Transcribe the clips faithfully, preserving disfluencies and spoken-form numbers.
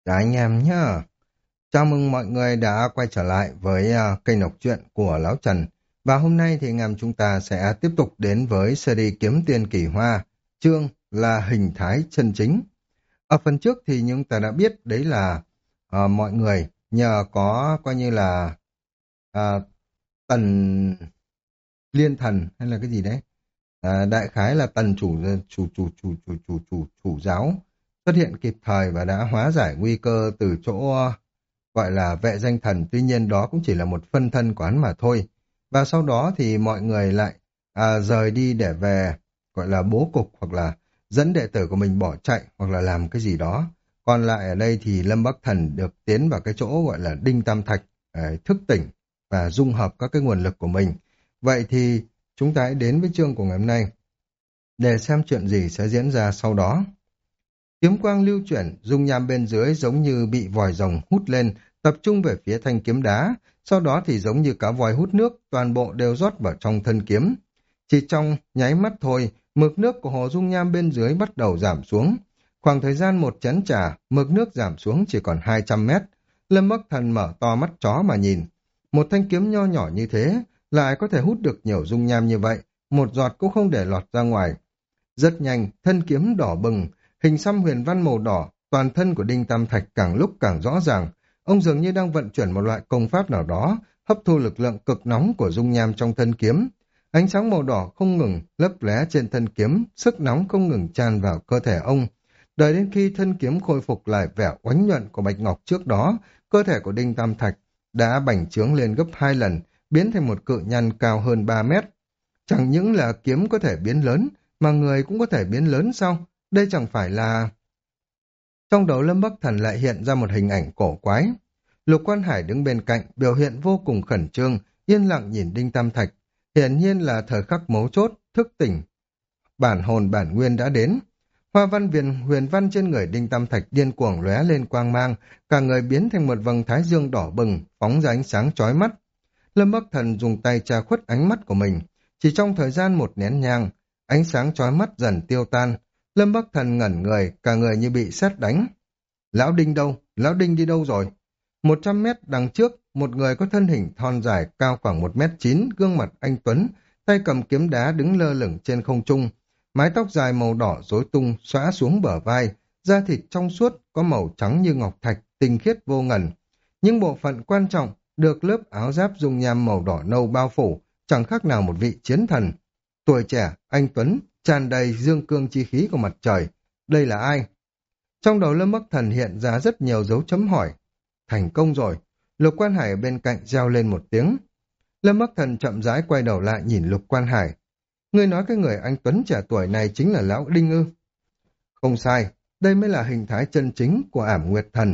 Cả anh em nhá. Chào mừng mọi người đã quay trở lại với uh, kênh đọc truyện của Lão Trần. Và hôm nay thì anh em chúng ta sẽ tiếp tục đến với series Kiếm Tiền Kỳ Hoa, chương là hình thái chân chính. Ở phần trước thì chúng ta đã biết đấy là uh, mọi người nhờ có coi như là uh, tần liên thần hay là cái gì đấy. À, đại khái là tần chủ chủ chủ chủ chủ chủ chủ chủ giáo xuất hiện kịp thời và đã hóa giải nguy cơ từ chỗ gọi là vệ danh thần, tuy nhiên đó cũng chỉ là một phân thân của hắn mà thôi. Và sau đó thì mọi người lại à, rời đi để về gọi là bố cục hoặc là dẫn đệ tử của mình bỏ chạy hoặc là làm cái gì đó. Còn lại ở đây thì Lâm Bắc Thần được tiến vào cái chỗ gọi là Đinh Tam Thạch để thức tỉnh và dung hợp các cái nguồn lực của mình. Vậy thì chúng ta hãy đến với chương của ngày hôm nay để xem chuyện gì sẽ diễn ra sau đó. Kiếm quang lưu chuyển, dung nham bên dưới giống như bị vòi rồng hút lên, tập trung về phía thanh kiếm đá, sau đó thì giống như cá vòi hút nước, toàn bộ đều rót vào trong thân kiếm. Chỉ trong nháy mắt thôi, mực nước của hồ dung nham bên dưới bắt đầu giảm xuống. Khoảng thời gian một chén trà, mực nước giảm xuống chỉ còn hai trăm mét. Lâm Bắc Thần mở to mắt chó mà nhìn. Một thanh kiếm nho nhỏ như thế, lại có thể hút được nhiều dung nham như vậy, một giọt cũng không để lọt ra ngoài. Rất nhanh, thân kiếm đỏ bừng, hình xăm huyền văn màu đỏ, toàn thân của Đinh Tam Thạch càng lúc càng rõ ràng. Ông dường như đang vận chuyển một loại công pháp nào đó, hấp thu lực lượng cực nóng của dung nham trong thân kiếm. Ánh sáng màu đỏ không ngừng lấp lóe trên thân kiếm, sức nóng không ngừng tràn vào cơ thể ông. Đợi đến khi thân kiếm khôi phục lại vẻ oánh nhuận của bạch ngọc trước đó, cơ thể của Đinh Tam Thạch đã bành trướng lên gấp hai lần, biến thành một cự nhân cao hơn ba mét. Chẳng những là kiếm có thể biến lớn, mà người cũng có thể biến lớn sao? Đây chẳng phải là... Trong đầu Lâm Bắc Thần lại hiện ra một hình ảnh cổ quái. Lục Quan Hải đứng bên cạnh, biểu hiện vô cùng khẩn trương, yên lặng nhìn Đinh Tam Thạch. Hiển nhiên là thời khắc mấu chốt, thức tỉnh. Bản hồn bản nguyên đã đến. Hoa văn viền huyền văn trên người Đinh Tam Thạch điên cuồng lóe lên quang mang, cả người biến thành một vầng thái dương đỏ bừng, phóng ra ánh sáng chói mắt. Lâm Bắc Thần dùng tay tra khuất ánh mắt của mình. Chỉ trong thời gian một nén nhang, ánh sáng chói mắt dần tiêu tan. Lâm Bắc Thần ngẩn người, cả người như bị sét đánh. Lão Đinh đâu? Lão Đinh đi đâu rồi? Một trăm mét đằng trước, một người có thân hình thon dài, cao khoảng một mét chín, gương mặt anh tuấn, tay cầm kiếm đá đứng lơ lửng trên không trung. Mái tóc dài màu đỏ rối tung, xõa xuống bờ vai, da thịt trong suốt, có màu trắng như ngọc thạch, tinh khiết vô ngần. Những bộ phận quan trọng được lớp áo giáp dung nham màu đỏ nâu bao phủ, chẳng khác nào một vị chiến thần. Tuổi trẻ, anh tuấn, tràn đầy dương cương chi khí của mặt trời. Đây là ai? Trong đầu Lâm Bắc Thần hiện ra rất nhiều dấu chấm hỏi. Thành công rồi. Lục Quan Hải ở bên cạnh reo lên một tiếng. Lâm Bắc Thần chậm rãi quay đầu lại nhìn Lục Quan Hải. Ngươi nói cái người anh tuấn trẻ tuổi này chính là Lão Đinh ư? Không sai, đây mới là hình thái chân chính của Ảm Nguyệt Thần.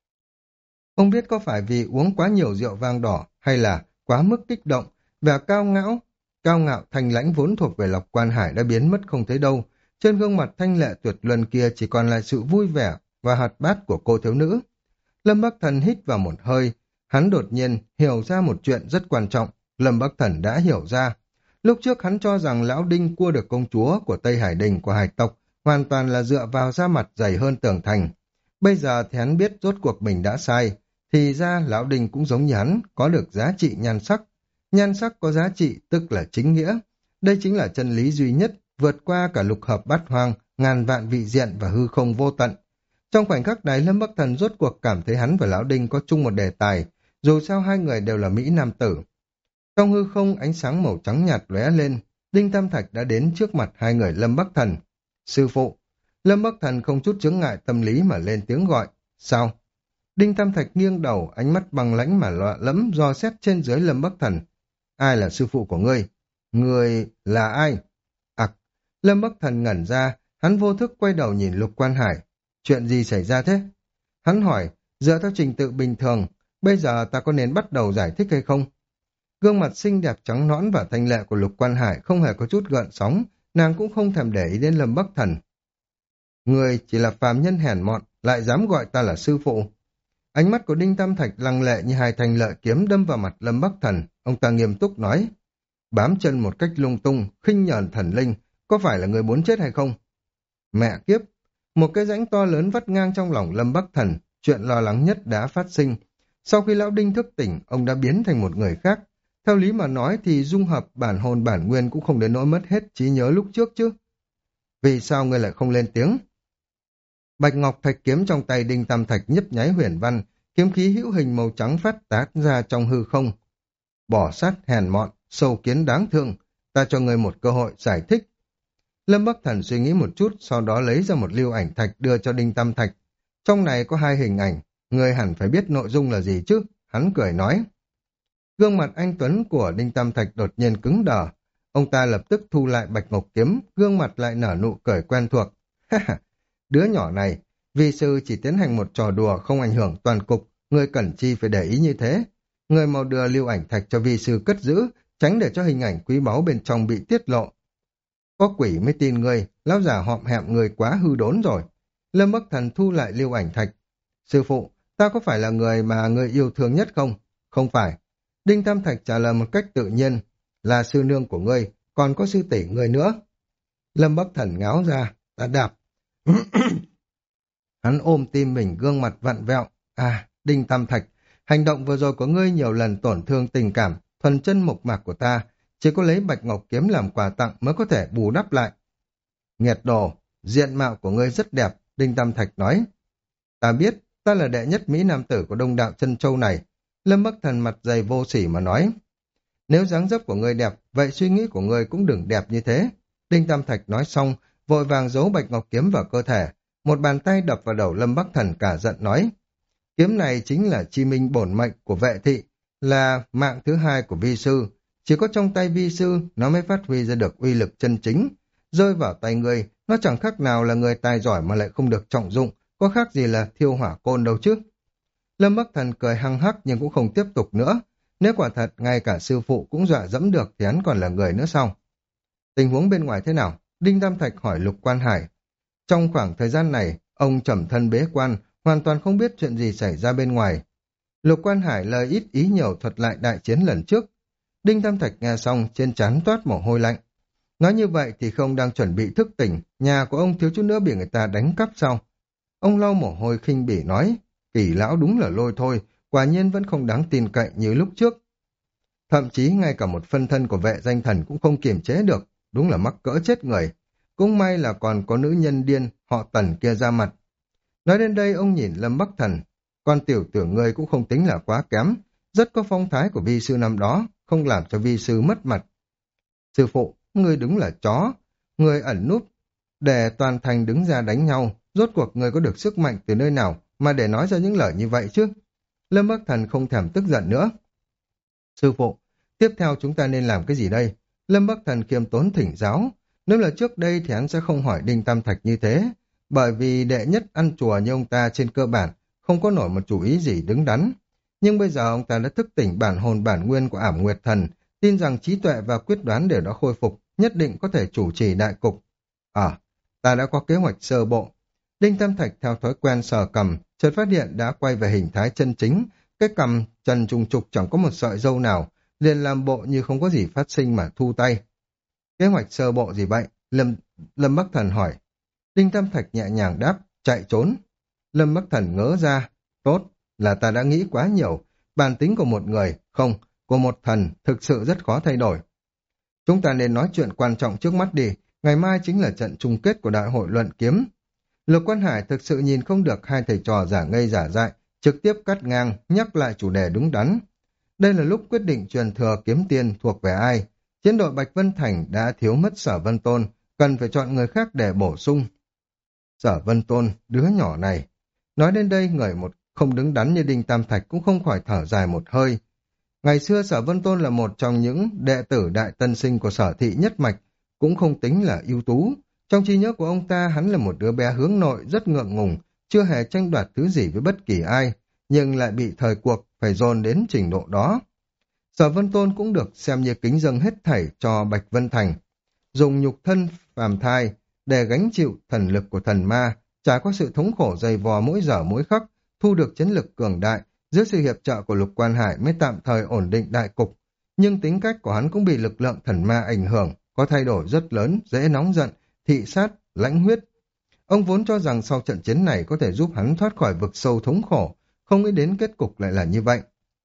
Không biết có phải vì uống quá nhiều rượu vang đỏ hay là quá mức kích động, vẻ cao ngạo, cao ngạo thanh lãnh vốn thuộc về Lục Quan Hải đã biến mất không thấy đâu. Trên gương mặt thanh lệ tuyệt luân kia chỉ còn lại sự vui vẻ và hoạt bát của cô thiếu nữ. Lâm Bắc Thần hít vào một hơi, hắn đột nhiên hiểu ra một chuyện rất quan trọng. Lâm Bắc Thần đã hiểu ra. Lúc trước hắn cho rằng Lão Đinh cua được công chúa của Tây Hải Đình của hải tộc hoàn toàn là dựa vào da mặt dày hơn tường thành. Bây giờ thì hắn biết rốt cuộc mình đã sai. Thì ra Lão Đinh cũng giống như hắn, có được giá trị nhan sắc. Nhan sắc có giá trị tức là chính nghĩa. Đây chính là chân lý duy nhất, vượt qua cả lục hợp bát hoang, ngàn vạn vị diện và hư không vô tận. Trong khoảnh khắc này, Lâm Bắc Thần rốt cuộc cảm thấy hắn và Lão Đinh có chung một đề tài, dù sao hai người đều là Mỹ Nam tử. Trong hư không, ánh sáng màu trắng nhạt lóe lên, Đinh Tam Thạch đã đến trước mặt hai người Lâm Bắc Thần. Sư phụ! Lâm Bắc Thần không chút chướng ngại tâm lý mà lên tiếng gọi. Sao? Đinh Tam Thạch nghiêng đầu, ánh mắt bằng lãnh mà lọa lẫm dò xét trên dưới Lâm Bắc Thần. Ai là sư phụ của ngươi? Ngươi là ai? Ặc! Lâm Bắc Thần ngẩn ra, hắn vô thức quay đầu nhìn Lục Quan Hải. Chuyện gì xảy ra thế? Hắn hỏi, dựa theo trình tự bình thường, bây giờ ta có nên bắt đầu giải thích hay không? Gương mặt xinh đẹp trắng nõn và thanh lệ của Lục Quan Hải không hề có chút gợn sóng, nàng cũng không thèm để ý đến Lâm Bắc Thần. Người chỉ là phàm nhân hèn mọn, lại dám gọi ta là sư phụ. Ánh mắt của Đinh Tam Thạch lăng lệ như hai thanh lợi kiếm đâm vào mặt Lâm Bắc Thần, ông ta nghiêm túc nói. Bám chân một cách lung tung, khinh nhờn thần linh, có phải là người muốn chết hay không? Mẹ kiếp! Một cái rãnh to lớn vắt ngang trong lòng Lâm Bắc Thần, chuyện lo lắng nhất đã phát sinh. Sau khi lão Đinh thức tỉnh, ông đã biến thành một người khác. Theo lý mà nói thì dung hợp bản hồn bản nguyên cũng không đến nỗi mất hết trí nhớ lúc trước chứ. Vì sao ngươi lại không lên tiếng? Bạch ngọc thạch kiếm trong tay Đinh Tam Thạch nhấp nháy huyền văn, kiếm khí hữu hình màu trắng phát tán ra trong hư không. Bỏ sát hèn mọn, sâu kiến đáng thương, ta cho ngươi một cơ hội giải thích. Lâm Bắc Thần suy nghĩ một chút, sau đó lấy ra một lưu ảnh thạch đưa cho Đinh Tam Thạch. Trong này có hai hình ảnh, ngươi hẳn phải biết nội dung là gì chứ, hắn cười nói. Gương mặt anh Tuấn của Đinh Tam Thạch đột nhiên cứng đờ. Ông ta lập tức thu lại bạch ngọc kiếm, gương mặt lại nở nụ cười quen thuộc. Đứa nhỏ này, vi sư chỉ tiến hành một trò đùa không ảnh hưởng toàn cục, ngươi cần chi phải để ý như thế. Ngươi mau đưa lưu ảnh thạch cho vi sư cất giữ, tránh để cho hình ảnh quý báu bên trong bị tiết lộ. Có quỷ mới tin ngươi, lão già họm hẹm người quá hư đốn rồi. Lâm Bắc Thần thu lại lưu ảnh thạch. Sư phụ, ta có phải là người mà ngươi yêu thương nhất không? Không phải. Đinh Tam Thạch trả lời một cách tự nhiên, là sư nương của ngươi, còn có sư tỷ ngươi nữa. Lâm Bắc Thần ngáo ra, ta đạp. Hắn ôm tim mình, gương mặt vặn vẹo. À, Đinh Tam Thạch, hành động vừa rồi của ngươi nhiều lần tổn thương tình cảm, thuần chân mộc mạc của ta, chỉ có lấy bạch ngọc kiếm làm quà tặng mới có thể bù đắp lại. Nghiệt đồ, diện mạo của ngươi rất đẹp, Đinh Tam Thạch nói. Ta biết, ta là đệ nhất Mỹ Nam tử của Đông Đạo Chân Châu này. Lâm Bắc Thần mặt dày vô sỉ mà nói. Nếu dáng dấp của ngươi đẹp, vậy suy nghĩ của ngươi cũng đừng đẹp như thế. Đinh Tam Thạch nói xong, vội vàng giấu bạch ngọc kiếm vào cơ thể. Một bàn tay đập vào đầu Lâm Bắc Thần cả giận nói. Kiếm này chính là chi minh bổn mệnh của vệ thị, là mạng thứ hai của vi sư. Chỉ có trong tay vi sư, nó mới phát huy ra được uy lực chân chính. Rơi vào tay ngươi, nó chẳng khác nào là người tài giỏi mà lại không được trọng dụng, có khác gì là thiêu hỏa côn đâu chứ. Lâm Bắc Thần cười hăng hắc nhưng cũng không tiếp tục nữa. Nếu quả thật ngay cả sư phụ cũng dọa dẫm được thì hắn còn là người nữa sao? Tình huống bên ngoài thế nào? Đinh Tam Thạch hỏi Lục Quan Hải. Trong khoảng thời gian này, ông trầm thân bế quan, hoàn toàn không biết chuyện gì xảy ra bên ngoài. Lục Quan Hải lời ít ý nhiều thuật lại đại chiến lần trước. Đinh Tam Thạch nghe xong trên trán toát mồ hôi lạnh. Nói như vậy thì không đang chuẩn bị thức tỉnh, nhà của ông thiếu chút nữa bị người ta đánh cắp sao? Ông lau mồ hôi khinh bỉ nói, Kỳ lão đúng là lôi thôi, quả nhiên vẫn không đáng tin cậy như lúc trước. Thậm chí ngay cả một phân thân của vệ danh thần cũng không kiềm chế được, đúng là mắc cỡ chết người. Cũng may là còn có nữ nhân điên họ Tần kia ra mặt. Nói đến đây ông nhìn Lâm Bắc Thần, con tiểu tử ngươi cũng không tính là quá kém, rất có phong thái của vi sư năm đó, không làm cho vi sư mất mặt. Sư phụ, ngươi đúng là chó, ngươi ẩn núp, để toàn thành đứng ra đánh nhau, rốt cuộc ngươi có được sức mạnh từ nơi nào mà để nói ra những lời như vậy chứ? Lâm Bắc Thần không thèm tức giận nữa. Sư phụ, tiếp theo chúng ta nên làm cái gì đây? Lâm Bắc Thần khiêm tốn thỉnh giáo. Nếu là trước đây thì hắn sẽ không hỏi Đinh Tam Thạch như thế, bởi vì đệ nhất ăn chùa như ông ta trên cơ bản không có nổi một chủ ý gì đứng đắn. Nhưng bây giờ ông ta đã thức tỉnh bản hồn bản nguyên của Ảm Nguyệt Thần, tin rằng trí tuệ và quyết đoán đều đã khôi phục, nhất định có thể chủ trì đại cục. À, ta đã có kế hoạch sơ bộ. Đinh Tam Thạch theo thói quen sờ cầm, chợt phát hiện đã quay về hình thái chân chính, cái cầm trần trùng trục chẳng có một sợi râu nào, liền làm bộ như không có gì phát sinh mà thu tay. Kế hoạch sơ bộ gì vậy? Lâm, Lâm Bắc Thần hỏi. Đinh Tam Thạch nhẹ nhàng đáp, chạy trốn. Lâm Bắc Thần ngớ ra, tốt, là ta đã nghĩ quá nhiều, bản tính của một người, không, của một thần thực sự rất khó thay đổi. Chúng ta nên nói chuyện quan trọng trước mắt đi, ngày mai chính là trận chung kết của đại hội luận kiếm. Lục Quan Hải thực sự nhìn không được hai thầy trò giả ngây giả dại, trực tiếp cắt ngang, nhắc lại chủ đề đúng đắn. Đây là lúc quyết định truyền thừa kiếm tiên thuộc về ai. Chiến đội Bạch Vân Thành đã thiếu mất Sở Vân Tôn, cần phải chọn người khác để bổ sung. Sở Vân Tôn, đứa nhỏ này. Nói đến đây, người một không đứng đắn như Đinh Tam Thạch cũng không khỏi thở dài một hơi. Ngày xưa Sở Vân Tôn là một trong những đệ tử đại tân sinh của Sở Thị nhất mạch, cũng không tính là ưu tú. Trong trí nhớ của ông ta, hắn là một đứa bé hướng nội rất ngượng ngùng, chưa hề tranh đoạt thứ gì với bất kỳ ai, nhưng lại bị thời cuộc phải dồn đến trình độ đó. Sở Vân Tôn cũng được xem như kính dâng hết thảy cho Bạch Vân Thành, dùng nhục thân phàm thai để gánh chịu thần lực của thần ma, trải qua sự thống khổ dày vò mỗi giờ mỗi khắc, thu được chiến lực cường đại, dưới sự hiệp trợ của Lục Quan Hải mới tạm thời ổn định đại cục. Nhưng tính cách của hắn cũng bị lực lượng thần ma ảnh hưởng, có thay đổi rất lớn, dễ nóng giận, thị sát, lãnh huyết. Ông vốn cho rằng sau trận chiến này có thể giúp hắn thoát khỏi vực sâu thống khổ, không nghĩ đến kết cục lại là như vậy.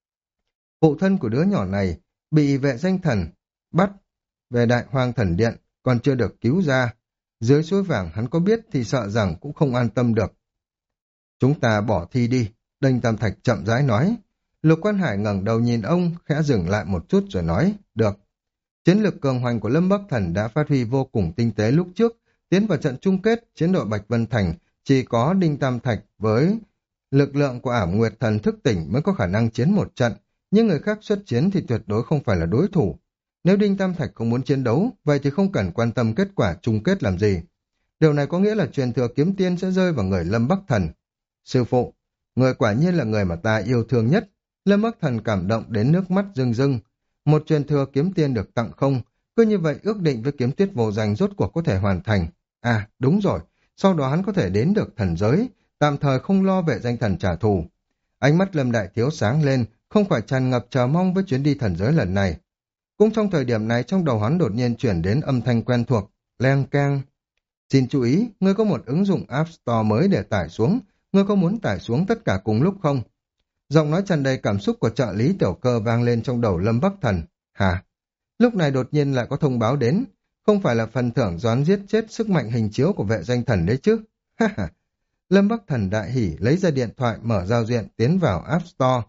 Phụ thân của đứa nhỏ này bị vệ danh thần bắt về Đại Hoang Thần Điện, còn chưa được cứu ra. Dưới suối vàng hắn có biết thì sợ rằng cũng không an tâm được. Chúng ta bỏ thi đi, Đinh Tam Thạch chậm rãi nói. Lục Quan Hải ngẩng đầu nhìn ông, khẽ dừng lại một chút rồi nói, được. Chiến lược cường hoành của Lâm Bắc Thần đã phát huy vô cùng tinh tế lúc trước, tiến vào trận chung kết, chiến đội Bạch Vân Thành chỉ có Đinh Tam Thạch với lực lượng của Ảm Nguyệt Thần thức tỉnh mới có khả năng chiến một trận, nhưng người khác xuất chiến thì tuyệt đối không phải là đối thủ. Nếu Đinh Tam Thạch không muốn chiến đấu, vậy thì không cần quan tâm kết quả chung kết làm gì. Điều này có nghĩa là truyền thừa kiếm tiên sẽ rơi vào người Lâm Bắc Thần. Sư phụ, người quả nhiên là người mà ta yêu thương nhất. Lâm Bắc Thần cảm động đến nước mắt rưng rưng. Một truyền thừa kiếm tiên được tặng không, cứ như vậy ước định với kiếm tiết vô danh rốt cuộc có thể hoàn thành. À, đúng rồi, sau đó hắn có thể đến được thần giới, tạm thời không lo vệ danh thần trả thù. Ánh mắt Lâm Đại Thiếu sáng lên, không khỏi tràn ngập chờ mong với chuyến đi thần giới lần này. Cũng trong thời điểm này trong đầu hắn đột nhiên chuyển đến âm thanh quen thuộc, leng keng. Xin chú ý, ngươi có một ứng dụng App Store mới để tải xuống, ngươi có muốn tải xuống tất cả cùng lúc không? Giọng nói tràn đầy cảm xúc của trợ lý Tiểu Cơ vang lên trong đầu Lâm Bắc Thần. Hả? Lúc này đột nhiên lại có thông báo đến, không phải là phần thưởng doán giết chết sức mạnh hình chiếu của vệ danh thần đấy chứ? Ha ha! Lâm Bắc Thần đại hỉ lấy ra điện thoại mở giao diện tiến vào App Store.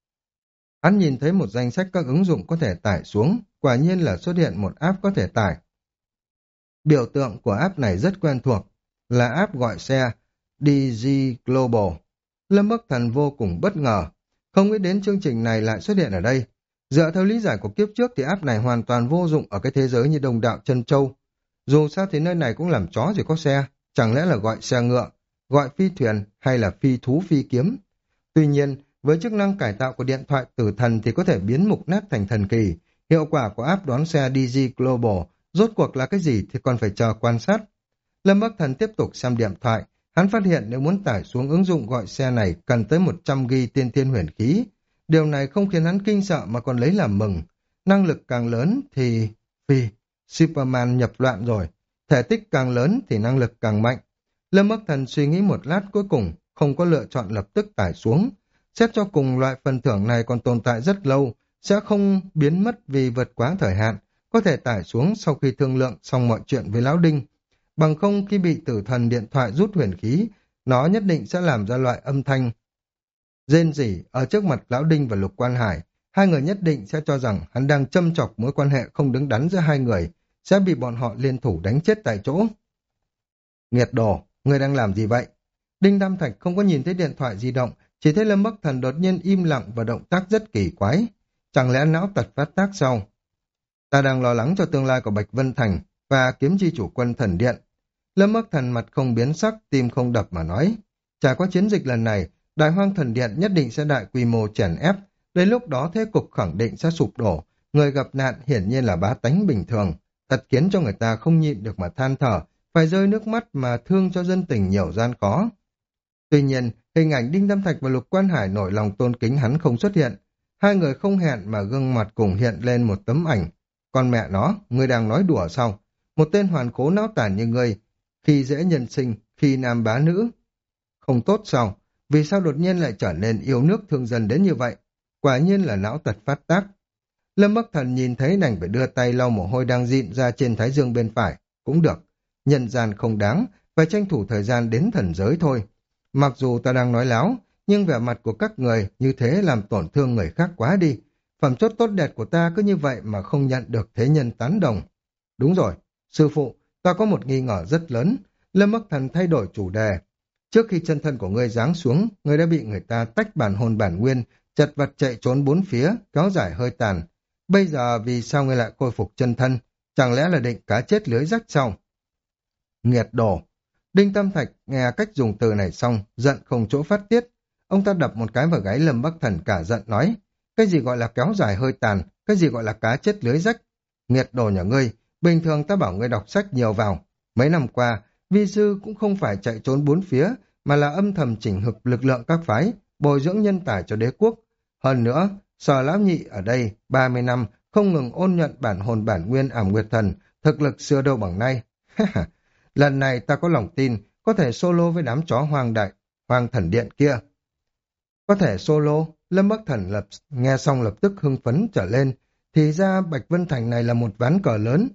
Hắn nhìn thấy một danh sách các ứng dụng có thể tải xuống, quả nhiên là xuất hiện một app có thể tải. Biểu tượng của app này rất quen thuộc, là app gọi xe đê giê Global. Lâm Bắc Thần vô cùng bất ngờ, không nghĩ đến chương trình này lại xuất hiện ở đây. Dựa theo lý giải của kiếp trước thì app này hoàn toàn vô dụng ở cái thế giới như Đồng Đạo Chân Châu. Dù sao thì nơi này cũng làm chó gì có xe, chẳng lẽ là gọi xe ngựa, gọi phi thuyền hay là phi thú phi kiếm. Tuy nhiên, với chức năng cải tạo của điện thoại tử thần thì có thể biến mục nát thành thần kỳ. Hiệu quả của app đón xe đê giê Global rốt cuộc là cái gì thì còn phải chờ quan sát. Lâm Bắc Thần tiếp tục xem điện thoại. Hắn phát hiện nếu muốn tải xuống ứng dụng gọi xe này cần tới một trăm gi-ga-bai tiên thiên huyền khí. Điều này không khiến hắn kinh sợ mà còn lấy làm mừng. Năng lực càng lớn thì... Phi, Superman nhập loạn rồi. Thể tích càng lớn thì năng lực càng mạnh. Lâm Bắc Thần suy nghĩ một lát cuối cùng, không có lựa chọn lập tức tải xuống. Xét cho cùng loại phần thưởng này còn tồn tại rất lâu, sẽ không biến mất vì vượt quá thời hạn, có thể tải xuống sau khi thương lượng xong mọi chuyện với Lão Đinh. Bằng không khi bị tử thần điện thoại rút huyền khí, nó nhất định sẽ làm ra loại âm thanh rên rỉ ở trước mặt Lão Đinh và Lục Quan Hải. Hai người nhất định sẽ cho rằng hắn đang châm chọc mối quan hệ không đứng đắn giữa hai người, sẽ bị bọn họ liên thủ đánh chết tại chỗ. Nghiệt đồ, người đang làm gì vậy? Đinh Tam Thạch không có nhìn thấy điện thoại di động, chỉ thấy Lâm Bắc Thần đột nhiên im lặng và động tác rất kỳ quái. Chẳng lẽ não tật phát tác sao? Ta đang lo lắng cho tương lai của Bạch Vân Thành và kiếm chi chủ quân thần điện. Lâm Bắc Thần mặt không biến sắc, tim không đập mà nói. Trải qua chiến dịch lần này, Đại Hoang Thần Điện nhất định sẽ đại quy mô chèn ép. Đến lúc đó thế cục khẳng định sẽ sụp đổ. Người gặp nạn hiển nhiên là bá tánh bình thường. Thật khiến cho người ta không nhịn được mà than thở, phải rơi nước mắt mà thương cho dân tình nhiều gian khó. Tuy nhiên, hình ảnh Đinh Tam Thạch và Lục Quan Hải nổi lòng tôn kính hắn không xuất hiện. Hai người không hẹn mà gương mặt cùng hiện lên một tấm ảnh. Con mẹ nó, ngươi đang nói đùa sao? Một tên hoàn khố não tàn như ngươi, khi dễ nhân sinh, khi nam bá nữ. Không tốt sao? Vì sao đột nhiên lại trở nên yêu nước thương dân đến như vậy? Quả nhiên là não tật phát tác. Lâm Bắc Thần nhìn thấy đành phải đưa tay lau mồ hôi đang dịn ra trên thái dương bên phải. Cũng được. Nhân gian không đáng, phải tranh thủ thời gian đến thần giới thôi. Mặc dù ta đang nói láo, nhưng vẻ mặt của các người như thế làm tổn thương người khác quá đi. Phẩm chất tốt đẹp của ta cứ như vậy mà không nhận được thế nhân tán đồng. Đúng rồi, sư phụ, ta có một nghi ngờ rất lớn. Lâm Bắc Thần thay đổi chủ đề. Trước khi chân thân của ngươi giáng xuống, ngươi đã bị người ta tách bản hồn bản nguyên, chật vật chạy trốn bốn phía, kéo dài hơi tàn. Bây giờ vì sao ngươi lại khôi phục chân thân? Chẳng lẽ là định cá chết lưới rách sao? Nghiệt đồ! Đinh Tam Thạch nghe cách dùng từ này xong, giận không chỗ phát tiết. Ông ta đập một cái vào gáy Lâm Bắc Thần cả giận nói, cái gì gọi là kéo dài hơi tàn, cái gì gọi là cá chết lưới rách. Nghiệt đồ nhà ngươi, bình thường ta bảo ngươi đọc sách nhiều vào. Mấy năm qua, vi sư cũng không phải chạy trốn bốn phía, mà là âm thầm chỉnh hợp lực lượng các phái, bồi dưỡng nhân tài cho đế quốc. Hơn nữa, Sở Lão Nhị ở đây, ba mươi năm, không ngừng ôn nhuận bản hồn bản nguyên Ảm Nguyệt Thần, thực lực xưa đâu bằng nay. Lần này ta có lòng tin, có thể solo với đám chó hoang đại, hoang thần điện kia. Có thể solo, Lâm Bắc Thần lập nghe xong lập tức hưng phấn trở lên, thì ra Bạch Vân Thành này là một ván cờ lớn.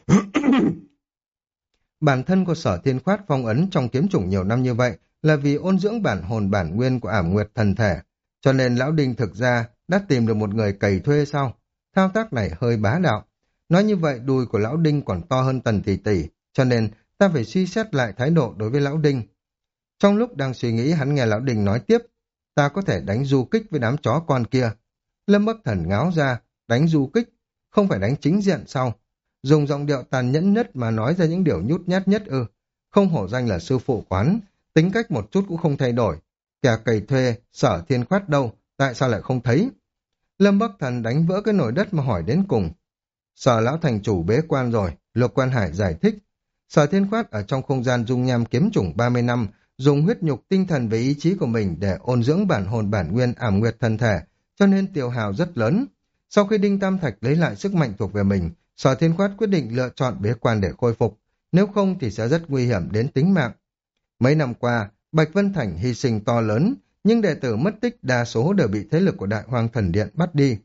Bản thân của Sở Thiên Khoát phong ấn trong kiếm chủng nhiều năm như vậy là vì ôn dưỡng bản hồn bản nguyên của Ảm Nguyệt thần thể, cho nên lão Đinh thực ra đã tìm được một người cày thuê sau. Thao tác này hơi bá đạo. Nói như vậy đùi của lão Đinh còn to hơn Tần tỷ tỷ, cho nên ta phải suy xét lại thái độ đối với lão Đinh. Trong lúc đang suy nghĩ, hắn nghe lão Đinh nói tiếp, ta có thể đánh du kích với đám chó con kia. Lâm Bắc Thần ngáo ra, đánh du kích, không phải đánh chính diện sau. Dùng giọng điệu tàn nhẫn nhất mà nói ra những điều nhút nhát nhất ư. Không hổ danh là sư phụ quán, tính cách một chút cũng không thay đổi. Kẻ cày thuê, Sở Thiên Khoát đâu, tại sao lại không thấy? Lâm Bắc Thần đánh vỡ cái nồi đất mà hỏi đến cùng. Sở lão thành chủ bế quan rồi, Lục Quan Hải giải thích. Sở Thiên Khoát ở trong không gian dung nham kiếm chủng ba mươi năm, dùng huyết nhục tinh thần với ý chí của mình để ôn dưỡng bản hồn bản nguyên Ảm Nguyệt thân thể, cho nên tiêu hào rất lớn. Sau khi Đinh Tam Thạch lấy lại sức mạnh thuộc về mình, Sở Thiên Khoát quyết định lựa chọn bế quan để khôi phục, nếu không thì sẽ rất nguy hiểm đến tính mạng. Mấy năm qua, Bạch Vân Thành hy sinh to lớn, nhưng đệ tử mất tích đa số đều bị thế lực của Đại Hoang Thần Điện bắt đi.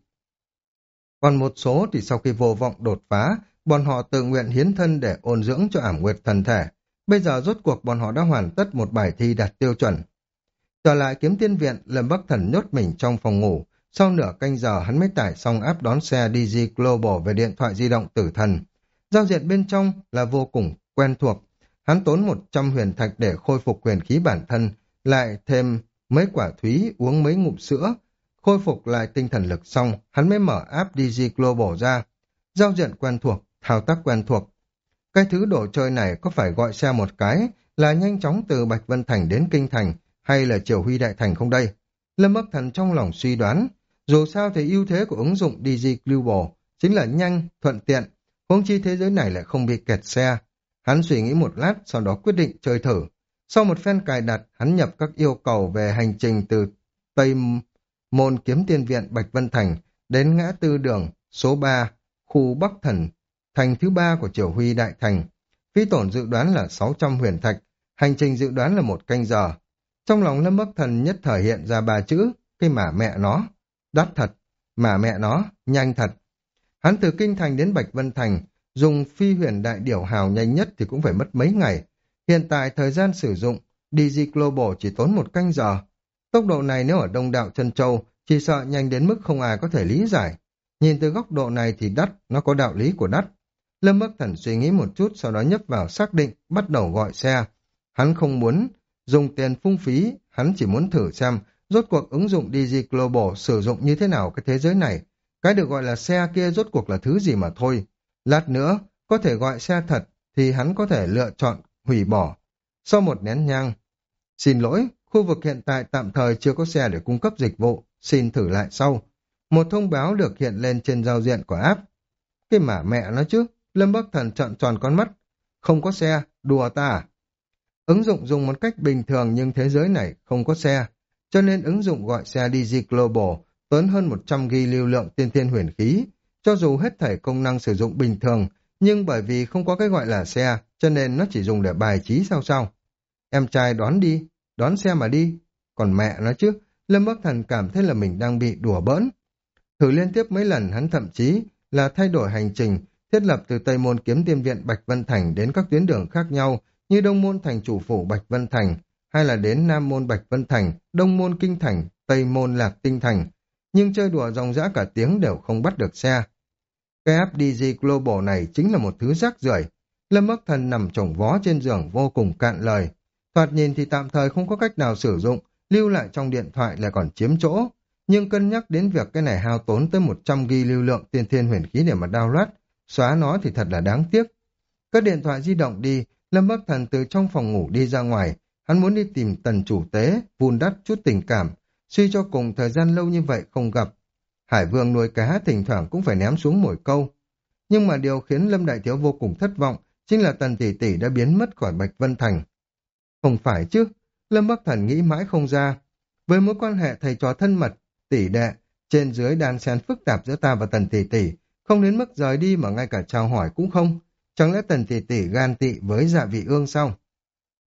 Còn một số thì sau khi vô vọng đột phá, bọn họ tự nguyện hiến thân để ôn dưỡng cho Ảm Nguyệt thần thể. Bây giờ rốt cuộc bọn họ đã hoàn tất một bài thi đạt tiêu chuẩn. Trở lại kiếm tiên viện, Lâm Bắc Thần nhốt mình trong phòng ngủ. Sau nửa canh giờ hắn mới tải xong app đón xe đê giê Global về điện thoại di động Tử Thần. Giao diện bên trong là vô cùng quen thuộc. Hắn tốn một trăm huyền thạch để khôi phục huyền khí bản thân, lại thêm mấy quả thúy, uống mấy ngụm sữa. Khôi phục lại tinh thần lực xong, hắn mới mở app đê giê Global ra. Giao diện quen thuộc, thao tác quen thuộc. Cái thứ đồ chơi này có phải gọi xe một cái là nhanh chóng từ Bạch Vân Thành đến Kinh Thành hay là Triều Huy Đại Thành không đây? Lâm Bắc Thần trong lòng suy đoán, dù sao thì ưu thế của ứng dụng đê giê Global chính là nhanh, thuận tiện, huống chi thế giới này lại không bị kẹt xe. Hắn suy nghĩ một lát, sau đó quyết định chơi thử. Sau một phen cài đặt, hắn nhập các yêu cầu về hành trình từ Tây Môn Kiếm Tiên Viện Bạch Vân Thành đến ngã tư đường số ba, khu Bắc Thần, thành thứ ba của Triều Huy Đại Thành. Phí tổn dự đoán là sáu trăm huyền thạch, hành trình dự đoán là một canh giờ. Trong lòng Lâm Bắc Thần nhất thời hiện ra ba chữ, cái mả mẹ nó, đắt thật, mả mẹ nó, nhanh thật. Hắn từ Kinh Thành đến Bạch Vân Thành, dùng phi huyền đại điểu hào nhanh nhất thì cũng phải mất mấy ngày. Hiện tại thời gian sử dụng, đê giê Global chỉ tốn một canh giờ. Tốc độ này nếu ở Đông Đạo Chân Châu, chỉ sợ nhanh đến mức không ai có thể lý giải. Nhìn từ góc độ này thì đắt, nó có đạo lý của đắt. Lâm Bắc Thần suy nghĩ một chút, sau đó nhấp vào xác định, bắt đầu gọi xe. Hắn không muốn dùng tiền phung phí, hắn chỉ muốn thử xem rốt cuộc ứng dụng đê giê Global sử dụng như thế nào cái thế giới này. Cái được gọi là xe kia rốt cuộc là thứ gì mà thôi. Lát nữa, có thể gọi xe thật, thì hắn có thể lựa chọn hủy bỏ. Sau một nén nhang, xin lỗi, khu vực hiện tại tạm thời chưa có xe để cung cấp dịch vụ, xin thử lại sau. Một thông báo được hiện lên trên giao diện của app. Cái mả mẹ nó chứ, Lâm Bắc Thần trợn tròn con mắt. Không có xe, đùa ta à? Ứng dụng dùng một cách bình thường nhưng thế giới này không có xe, cho nên ứng dụng gọi xe đê giê Global tốn hơn một trăm gi ga bai lưu lượng tiên thiên huyền khí. Cho dù hết thảy công năng sử dụng bình thường, nhưng bởi vì không có cái gọi là xe, cho nên nó chỉ dùng để bài trí sao sao. Em trai đón đi, đón xe mà đi. Còn mẹ nó chứ, Lâm Bắc Thần cảm thấy là mình đang bị đùa bỡn. Thử liên tiếp mấy lần hắn thậm chí là thay đổi hành trình, thiết lập từ Tây Môn Kiếm Tiên Viện Bạch Vân Thành đến các tuyến đường khác nhau như Đông Môn Thành Chủ Phủ Bạch Vân Thành, hay là đến Nam Môn Bạch Vân Thành, Đông Môn Kinh Thành, Tây Môn Lạc Tinh Thành, nhưng chơi đùa ròng rã cả tiếng đều không bắt được xe. Cái app đê giê Global này chính là một thứ rác rưởi. Lâm Bắc Thần nằm chồng vó trên giường vô cùng cạn lời. Thoạt nhìn thì tạm thời không có cách nào sử dụng, lưu lại trong điện thoại lại còn chiếm chỗ. Nhưng cân nhắc đến việc cái này hao tốn tới một trăm gi ga bai lưu lượng tiên thiên huyền khí để mà download, xóa nó thì thật là đáng tiếc. Các điện thoại di động đi, Lâm Bắc Thần từ trong phòng ngủ đi ra ngoài, hắn muốn đi tìm Tần chủ tế, vun đắp chút tình cảm, suy cho cùng thời gian lâu như vậy không gặp. Hải Vương nuôi cá thỉnh thoảng cũng phải ném xuống mỗi câu. Nhưng mà điều khiến Lâm Đại Thiếu vô cùng thất vọng chính là Tần tỷ tỷ đã biến mất khỏi Bạch Vân Thành. Không phải chứ, Lâm Bắc Thần nghĩ mãi không ra. Với mối quan hệ thầy trò thân mật, tỷ đệ, trên dưới đan xen phức tạp giữa ta và Tần tỷ tỷ, không đến mức rời đi mà ngay cả chào hỏi cũng không. Chẳng lẽ Tần tỷ tỷ gan tị với Dạ Vị Ương sao?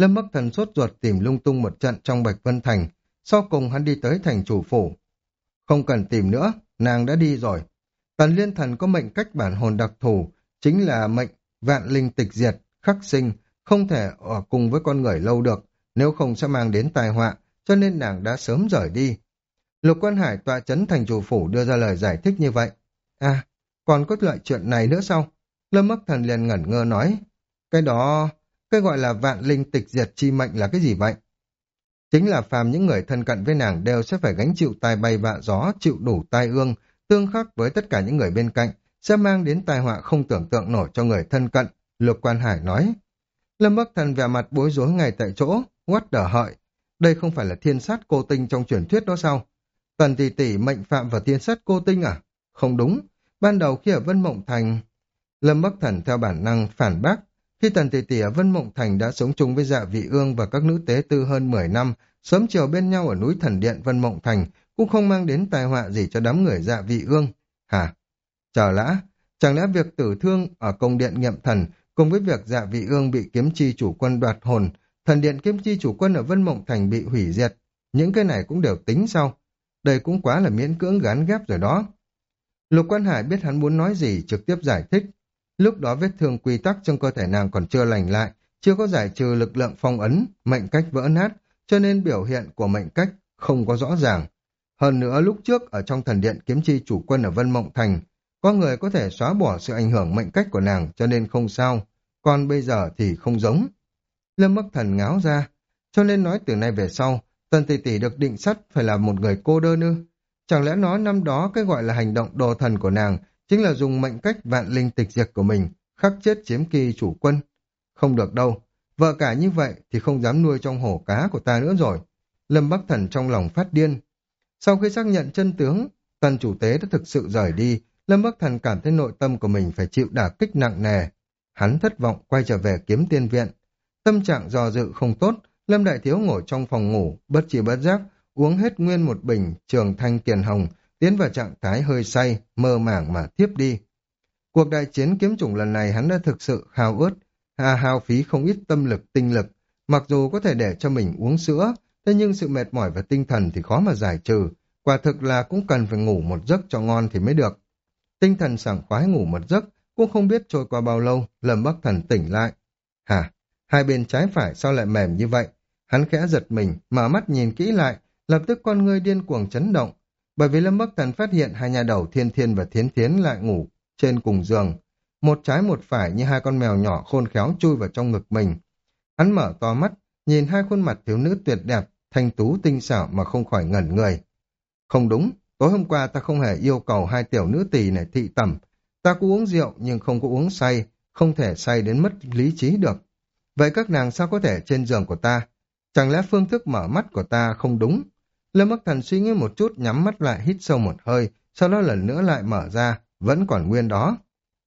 Lâm Bắc Thần sốt ruột tìm lung tung một trận trong Bạch Vân Thành, sau cùng hắn đi tới thành chủ phủ. Không cần tìm nữa, nàng đã đi rồi. Tần Liên Thần có mệnh cách bản hồn đặc thù, chính là mệnh vạn linh tịch diệt, khắc sinh, không thể ở cùng với con người lâu được, nếu không sẽ mang đến tai họa, cho nên nàng đã sớm rời đi. Lục Quan Hải tọa chấn thành chủ phủ đưa ra lời giải thích như vậy. À, còn có loại chuyện này nữa sao? Lâm Bắc Thần liền ngẩn ngơ nói. Cái đó, cái gọi là vạn linh tịch diệt chi mệnh là cái gì vậy? Chính là phàm những người thân cận với nàng đều sẽ phải gánh chịu tai bay vạ gió, chịu đủ tai ương, tương khắc với tất cả những người bên cạnh, sẽ mang đến tai họa không tưởng tượng nổi cho người thân cận, Lục Quan Hải nói. Lâm Bắc Thần vẻ mặt bối rối ngay tại chỗ, what the hợi. Đây không phải là thiên sát cô tinh trong truyền thuyết đó sao? Tần tỷ tỷ mệnh phạm vào thiên sát cô tinh à? Không đúng. Ban đầu khi ở Vân Mộng Thành, Lâm Bắc Thần theo bản năng phản bác. Khi Tần tỷ tỷ ở Vân Mộng Thành đã sống chung với Dạ Vị Ương và các nữ tế tư hơn mười năm, sớm chiều bên nhau ở núi Thần Điện Vân Mộng Thành, cũng không mang đến tai họa gì cho đám người Dạ Vị Ương. Hả? Chờ lã, chẳng lẽ việc tử thương ở cung điện Nghiệm Thần cùng với việc Dạ Vị Ương bị kiếm chi chủ quân đoạt hồn, thần điện kiếm chi chủ quân ở Vân Mộng Thành bị hủy diệt, những cái này cũng đều tính sao? Đây cũng quá là miễn cưỡng gán ghép rồi đó. Lục Quan Hải biết hắn muốn nói gì, trực tiếp giải thích. Lúc đó vết thương quy tắc trong cơ thể nàng còn chưa lành lại, chưa có giải trừ lực lượng phong ấn, mệnh cách vỡ nát, cho nên biểu hiện của mệnh cách không có rõ ràng. Hơn nữa lúc trước ở trong thần điện kiếm chi chủ quân ở Vân Mộng Thành, có người có thể xóa bỏ sự ảnh hưởng mệnh cách của nàng cho nên không sao, còn bây giờ thì không giống. Lâm Bắc Thần ngáo ra, cho nên nói từ nay về sau, Tần tỷ tỷ được định sắt phải là một người cô đơn ư? Chẳng lẽ nói năm đó cái gọi là hành động đồ thần của nàng chính là dùng mệnh cách vạn linh tịch diệt của mình, khắc chết chiếm kỳ chủ quân? Không được đâu, vợ cả như vậy thì không dám nuôi trong hổ cá của ta nữa rồi. Lâm Bắc Thần trong lòng phát điên. Sau khi xác nhận chân tướng, Tần chủ tế đã thực sự rời đi, Lâm Bắc Thần cảm thấy nội tâm của mình phải chịu đả kích nặng nề. Hắn thất vọng quay trở về kiếm tiên viện. Tâm trạng do dự không tốt, Lâm Đại Thiếu ngồi trong phòng ngủ, bất chi bất giác, uống hết nguyên một bình trường thanh kiền hồng, tiến vào trạng thái hơi say, mơ màng mà thiếp đi. Cuộc đại chiến kiếm chủng lần này hắn đã thực sự hao ướt, hà hao phí không ít tâm lực, tinh lực. Mặc dù có thể để cho mình uống sữa, thế nhưng sự mệt mỏi và tinh thần thì khó mà giải trừ. Quả thực là cũng cần phải ngủ một giấc cho ngon thì mới được. Tinh thần sảng khoái ngủ một giấc, cũng không biết trôi qua bao lâu, Lâm Bắc Thần tỉnh lại. Hả? Hai bên trái phải sao lại mềm như vậy? Hắn khẽ giật mình, mở mắt nhìn kỹ lại, lập tức con ngươi điên cuồng chấn động. Bởi vì Lâm Bắc Thần phát hiện hai nhà đầu Thiên Thiên và Thiến Thiến lại ngủ trên cùng giường. Một trái một phải như hai con mèo nhỏ khôn khéo chui vào trong ngực mình. Hắn mở to mắt, nhìn hai khuôn mặt thiếu nữ tuyệt đẹp, thanh tú tinh xảo mà không khỏi ngẩn người. Không đúng, tối hôm qua ta không hề yêu cầu hai tiểu nữ tỳ này thị tẩm. Ta cũng uống rượu nhưng không có uống say, không thể say đến mất lý trí được. Vậy các nàng sao có thể trên giường của ta? Chẳng lẽ phương thức mở mắt của ta không đúng? Lâm Bắc Thần suy nghĩ một chút, nhắm mắt lại, hít sâu một hơi, sau đó lần nữa lại mở ra, vẫn còn nguyên đó.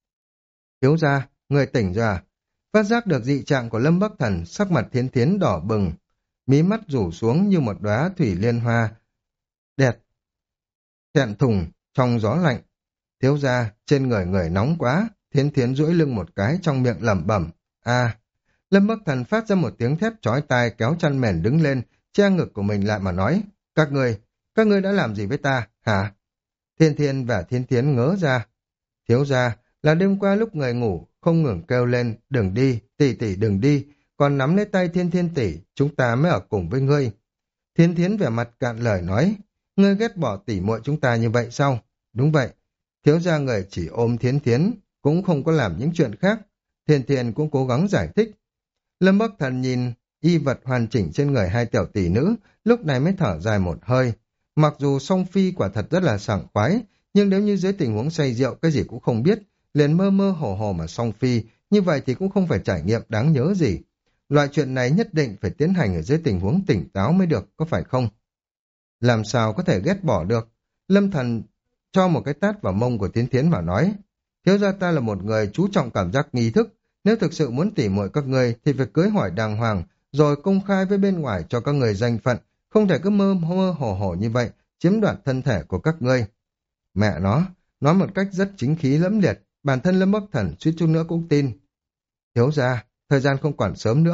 Thiếu gia, người tỉnh rồi à? Phát giác được dị trạng của Lâm Bắc Thần, sắc mặt Thiến Thiến đỏ bừng, mí mắt rủ xuống như một đóa thủy liên hoa, đẹp, thẹn thùng trong gió lạnh. Thiếu gia, trên người người nóng quá. Thiến Thiến duỗi lưng một cái, trong miệng lẩm bẩm. À, Lâm Bắc Thần phát ra một tiếng thét chói tai, kéo chăn mền đứng lên, che ngực của mình lại mà nói. Các người, các ngươi đã làm gì với ta, hả? Thiên Thiên và Thiến Thiến ngớ ra. Thiếu gia, là đêm qua lúc người ngủ, không ngừng kêu lên, đừng đi, tỷ tỷ đừng đi, còn nắm lấy tay Thiên Thiên tỷ, chúng ta mới ở cùng với ngươi. Thiên Thiến vẻ mặt cạn lời nói, ngươi ghét bỏ tỷ muội chúng ta như vậy sao? Đúng vậy, thiếu gia người chỉ ôm Thiến Thiến, cũng không có làm những chuyện khác. Thiên Thiên cũng cố gắng giải thích. Lâm Bắc Thần nhìn y vật hoàn chỉnh trên người hai tiểu tỷ nữ, lúc này mới thở dài một hơi. Mặc dù song phi quả thật rất là sảng khoái, nhưng nếu như dưới tình huống say rượu cái gì cũng không biết, liền mơ mơ hồ hồ mà song phi, như vậy thì cũng không phải trải nghiệm đáng nhớ gì. Loại chuyện này nhất định phải tiến hành ở dưới tình huống tỉnh táo mới được, có phải không? Làm sao có thể ghét bỏ được? Lâm Thần cho một cái tát vào mông của Tiến Thiến mà nói, thiếu gia ta là một người chú trọng cảm giác nghi thức, nếu thực sự muốn tỉ muội các ngươi thì phải cưới hỏi đàng hoàng, rồi công khai với bên ngoài cho các người danh phận, không thể cứ mơ mơ hồ hồ như vậy, chiếm đoạt thân thể của các ngươi. Mẹ nó, nói một cách rất chính khí lẫm liệt, bản thân Lâm Bắc Thần suýt chút nữa cũng tin. Thiếu gia, thời gian không còn sớm nữa,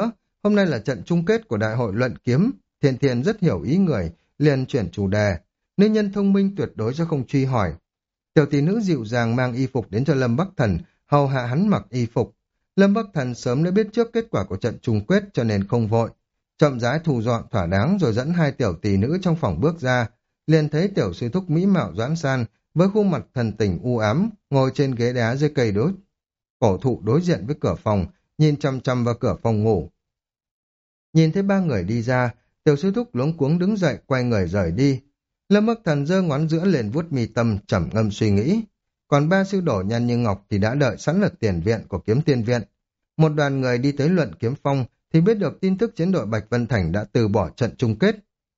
hôm nay là trận chung kết của đại hội luận kiếm, Thiện Thiện rất hiểu ý người, liền chuyển chủ đề. Nữ nhân thông minh tuyệt đối sẽ không truy hỏi. Tiểu tỷ nữ dịu dàng mang y phục đến cho Lâm Bắc Thần, hầu hạ hắn mặc y phục. Lâm Bắc Thần sớm đã biết trước kết quả của trận chung kết cho nên không vội. Chậm rãi thu dọn thỏa đáng rồi dẫn hai tiểu tỷ nữ trong phòng bước ra, liền thấy tiểu sư thúc mỹ mạo Doãn San với khuôn mặt thần tình u ám, ngồi trên ghế đá dưới cây đối cổ thụ đối diện với cửa phòng, nhìn chăm chăm vào cửa phòng ngủ. Nhìn thấy ba người đi ra, tiểu sư thúc luống cuống đứng dậy quay người rời đi. Lâm Bắc Thần giơ ngón giữa lên vuốt mi tâm trầm ngâm suy nghĩ. Còn ba sư đổ Nhan Như Ngọc thì đã đợi sẵn ở tiền viện của Kiếm Tiên Viện. Một đoàn người đi tới luận kiếm phong thì biết được tin tức chiến đội Bạch Vân Thành đã từ bỏ trận chung kết.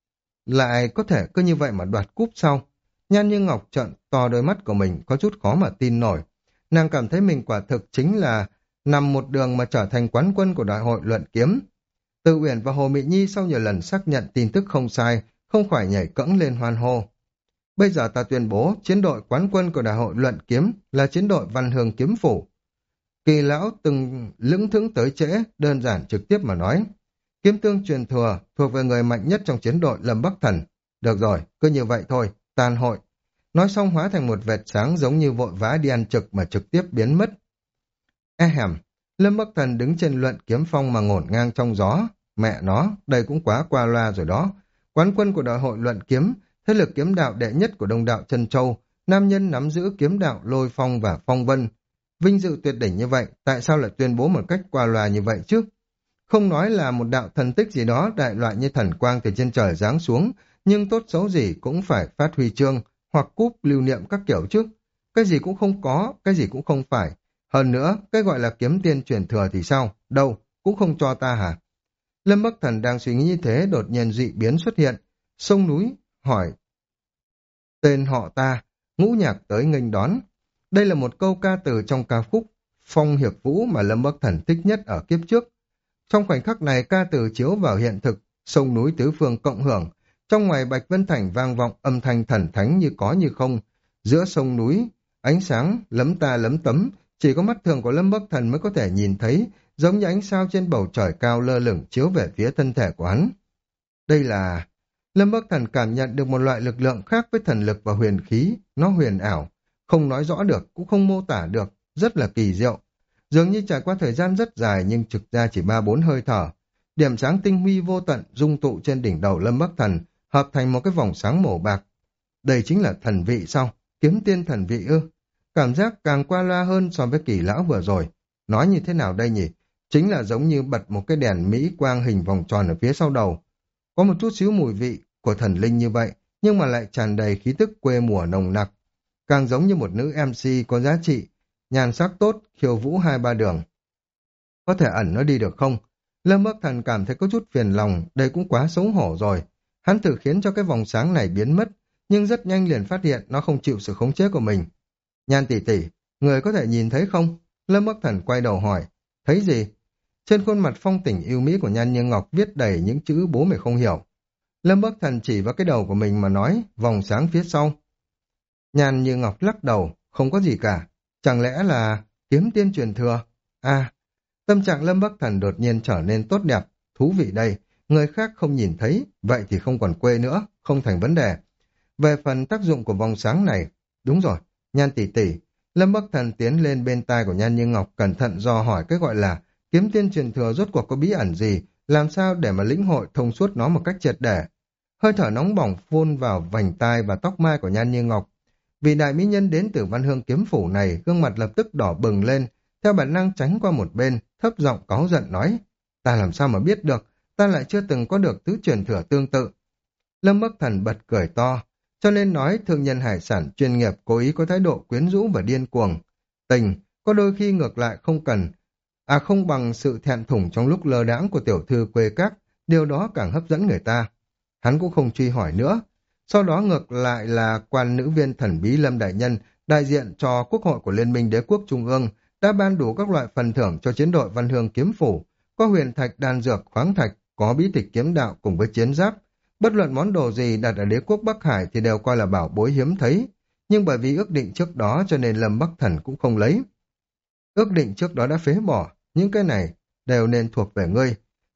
Lại có thể cứ như vậy mà đoạt cúp sau. Nhan Như Ngọc trợn to đôi mắt của mình có chút khó mà tin nổi. Nàng cảm thấy mình quả thực chính là nằm một đường mà trở thành quán quân của đại hội luận kiếm. Từ Uyển và Hồ Mị Nhi sau nhiều lần xác nhận tin tức không sai, không khỏi nhảy cẫng lên hoan hô. Bây giờ ta tuyên bố chiến đội quán quân của đại hội luận kiếm là chiến đội Văn Hương Kiếm Phủ. Kỳ lão từng lững thững tới trễ, đơn giản trực tiếp mà nói. Kiếm tương truyền thừa thuộc về người mạnh nhất trong chiến đội Lâm Bắc Thần. Được rồi, cứ như vậy thôi, tan hội. Nói xong hóa thành một vệt sáng giống như vội vã đi ăn trực mà trực tiếp biến mất. E hèm, Lâm Bắc Thần đứng trên luận kiếm phong mà ngổn ngang trong gió. Mẹ nó, đây cũng quá qua loa rồi đó. Quán quân của đại hội luận kiếm, thế lực kiếm đạo đệ nhất của Đông đạo Trân Châu, nam nhân nắm giữ kiếm đạo Lôi Phong và Phong Vân. Vinh dự tuyệt đỉnh như vậy, tại sao lại tuyên bố một cách qua loa như vậy chứ? Không nói là một đạo thần tích gì đó đại loại như thần quang từ trên trời giáng xuống, nhưng tốt xấu gì cũng phải phát huy chương hoặc cúp lưu niệm các kiểu chứ. Cái gì cũng không có, cái gì cũng không phải. Hơn nữa, cái gọi là kiếm tiên truyền thừa thì sao? Đâu, cũng không cho ta hả? Lâm Bắc Thần đang suy nghĩ như thế, đột nhiên dị biến xuất hiện. Sông núi, hỏi. Tên họ ta, Ngũ Nhạc tới nghênh đón. Đây là một câu ca từ trong ca khúc Phong Hiệp Vũ mà Lâm Bắc Thần thích nhất ở kiếp trước. Trong khoảnh khắc này ca từ chiếu vào hiện thực, sông núi tứ phương cộng hưởng. Trong ngoài Bạch Vân Thành vang vọng âm thanh thần thánh như có như không. Giữa sông núi, ánh sáng lấm ta lấm tấm, chỉ có mắt thường của Lâm Bắc Thần mới có thể nhìn thấy, giống như ánh sao trên bầu trời cao lơ lửng chiếu về phía thân thể của hắn. Đây là... Lâm Bắc Thần cảm nhận được một loại lực lượng khác với thần lực và huyền khí, nó huyền ảo, không nói rõ được, cũng không mô tả được, rất là kỳ diệu. Dường như trải qua thời gian rất dài nhưng thực ra chỉ ba bốn hơi thở. Điểm sáng tinh huy vô tận dung tụ trên đỉnh đầu Lâm Bắc Thần, hợp thành một cái vòng sáng màu bạc. Đây chính là thần vị sao? Kiếm tiên thần vị ư? Cảm giác càng qua loa hơn so với Kỳ lão vừa rồi. Nói như thế nào đây nhỉ? Chính là giống như bật một cái đèn mỹ quang hình vòng tròn ở phía sau đầu. Có một chút xíu mùi vị của thần linh như vậy, nhưng mà lại tràn đầy khí tức quê mùa nồng nặc. Càng giống như một nữ em xê có giá trị, nhàn sắc tốt, khiêu vũ hai ba đường. Có thể ẩn nó đi được không? Lâm Bắc Thần cảm thấy có chút phiền lòng, đây cũng quá xấu hổ rồi. Hắn thử khiến cho cái vòng sáng này biến mất, nhưng rất nhanh liền phát hiện nó không chịu sự khống chế của mình. Nhan tỷ tỷ, người có thể nhìn thấy không? Lâm Bắc Thần quay đầu hỏi. Thấy gì? Trên khuôn mặt phong tỉnh yêu mỹ của Nhan Như Ngọc viết đầy những chữ bố mày không hiểu. Lâm Bắc Thần chỉ vào cái đầu của mình mà nói, vòng sáng phía sau. Nhan Như Ngọc lắc đầu, không có gì cả. Chẳng lẽ là kiếm tiên truyền thừa? À, tâm trạng Lâm Bắc Thần đột nhiên trở nên tốt đẹp, thú vị đây. Người khác không nhìn thấy, vậy thì không còn quê nữa, không thành vấn đề. Về phần tác dụng của vòng sáng này, đúng rồi, Nhan tỷ tỷ. Lâm Bắc Thần tiến lên bên tai của Nhan Như Ngọc cẩn thận dò hỏi cái gọi là kiếm tiên truyền thừa rốt cuộc có bí ẩn gì, làm sao để mà lĩnh hội thông suốt nó một cách triệt để. Hơi thở nóng bỏng phun vào vành tai và tóc mai của Nhan Như Ngọc. Vì đại mỹ nhân đến từ Văn Hương Kiếm Phủ này, gương mặt lập tức đỏ bừng lên, theo bản năng tránh qua một bên, thấp giọng cáu giận nói, ta làm sao mà biết được, ta lại chưa từng có được thứ truyền thừa tương tự. Lâm Bắc Thần bật cười to, cho nên nói thương nhân hải sản chuyên nghiệp cố ý có thái độ quyến rũ và điên cuồng. Tình, có đôi khi ngược lại không cần, à không bằng sự thẹn thùng trong lúc lơ đãng của tiểu thư quê các, điều đó càng hấp dẫn người ta. Hắn cũng không truy hỏi nữa. Sau đó ngược lại là quan nữ viên thần bí Lâm Đại Nhân, đại diện cho Quốc hội của Liên minh Đế quốc Trung ương, đã ban đủ các loại phần thưởng cho chiến đội Văn Hương Kiếm Phủ, có huyền thạch, đan dược, khoáng thạch, có bí tịch kiếm đạo cùng với chiến giáp. Bất luận món đồ gì đặt ở Đế quốc Bắc Hải thì đều coi là bảo bối hiếm thấy, nhưng bởi vì ước định trước đó cho nên Lâm Bắc Thần cũng không lấy. Ước định trước đó đã phế bỏ, những cái này đều nên thuộc về ngươi.